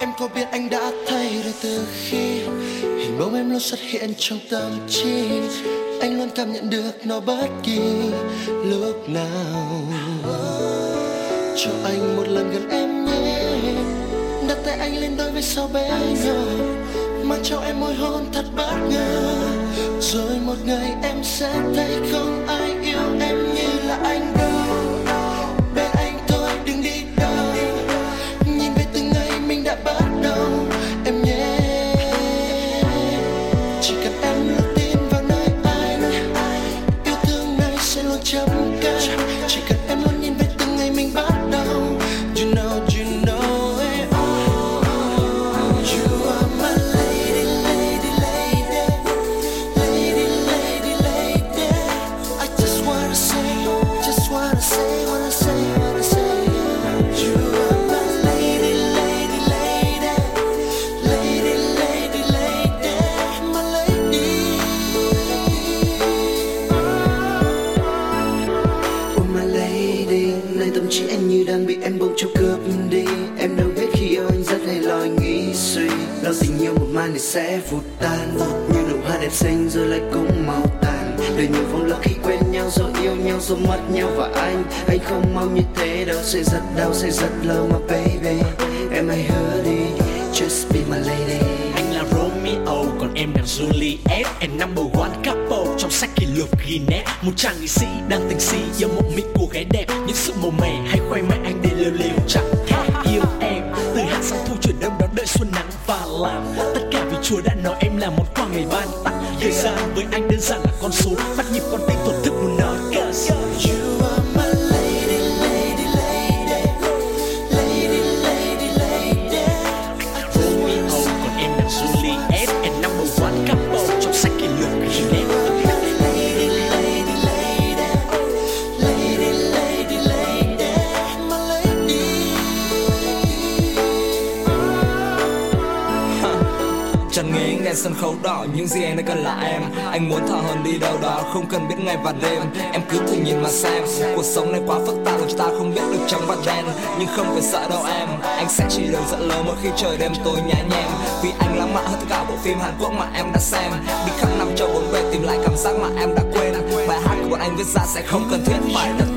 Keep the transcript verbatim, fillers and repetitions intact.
Em có biết anh đã thay đổi từ khi hình bóng em luôn xuất hiện trong tâm trí. Anh luôn cảm nhận được nó bất kỳ lúc nào. Cho anh một lần gần em nhé, đặt tay anh lên đôi vai sau bé nhỏ, mang cho em môi hôn thật bất ngờ. Rồi một ngày em sẽ thấy không ai yêu em như là anh đâu. Bên anh thôi đừng đi đâu, nhìn về từng ngày mình đã bắt đầu. Em nhé, chỉ cần em luôn tin vào nơi anh, yêu thương này sẽ luôn chấm cao. Chỉ cần em luôn nhìn về từng ngày mình bắt đầu. You know, you know it. You are my lady, lady, lady, lady, lady, lady. I just wanna say, just wanna say, wanna say, wanna say. You are my lady, lady, lady, lady, lady, lady, my lady. Oh my lady, nơi tâm trí anh như đang bị em bỗng chốc cướp đi. Em đâu biết khi yêu anh rất hay lo nghĩ suy, lo tình yêu một mai này sẽ vụt tan, như nụ hoa đẹp xinh rồi lại cũng màu tàn. Đời nhiều vòng lỡ khi quen nhau rồi yêu nhau rồi mất nhau, và anh anh không mong như thế đâu. Sẽ rất đau, sẽ rất lâu mà baby, em hãy hứa đi, just be my lady. Anh là Romeo, còn em là Juliet, and number one couple trong sách kỷ lục Guinness. Một chàng nghệ sĩ đang tình si yêu một mỹ cô gái đẹp, những sự màu mè hay khoe mẽ anh để lêu lêu chẳng thèm yêu em. Từ hạ sang thu chuyển đông đón đợi xuân nắng và làm tất cả vì Chúa đã nói em là một quà ngày ban tặng. Thời gian với anh đơn giản là con số, bắt nhịp con tim thổn thức muốn nói cause You are my lady, lady, lady, lady, lady, lady. Romeo, còn em là Juliet, and number one couple trong sách kỷ lục Guinness. Lady, lady, lady, lady, lady, lady, my lady. Chẳng nghĩ ngày sân khấu đỏ, những gì anh đã cần là em. Anh muốn thở hơn đi đâu đó, không cần biết ngày và đêm. Em cứ thử nhìn mà xem, cuộc sống này quá phức tạp, chúng ta không biết được trắng và đen. Nhưng không phải sợ đâu em, anh sẽ chỉ đường dẫn lối mỗi khi trời đêm tối nhá nhem. Vì anh lãng mạn hơn tất cả bộ phim Hàn Quốc mà em đã xem. Đi khắp năm châu bốn bề tìm lại cảm giác mà em đã quên. Bài hát của bọn anh viết ra sẽ không cần thiết phải đặt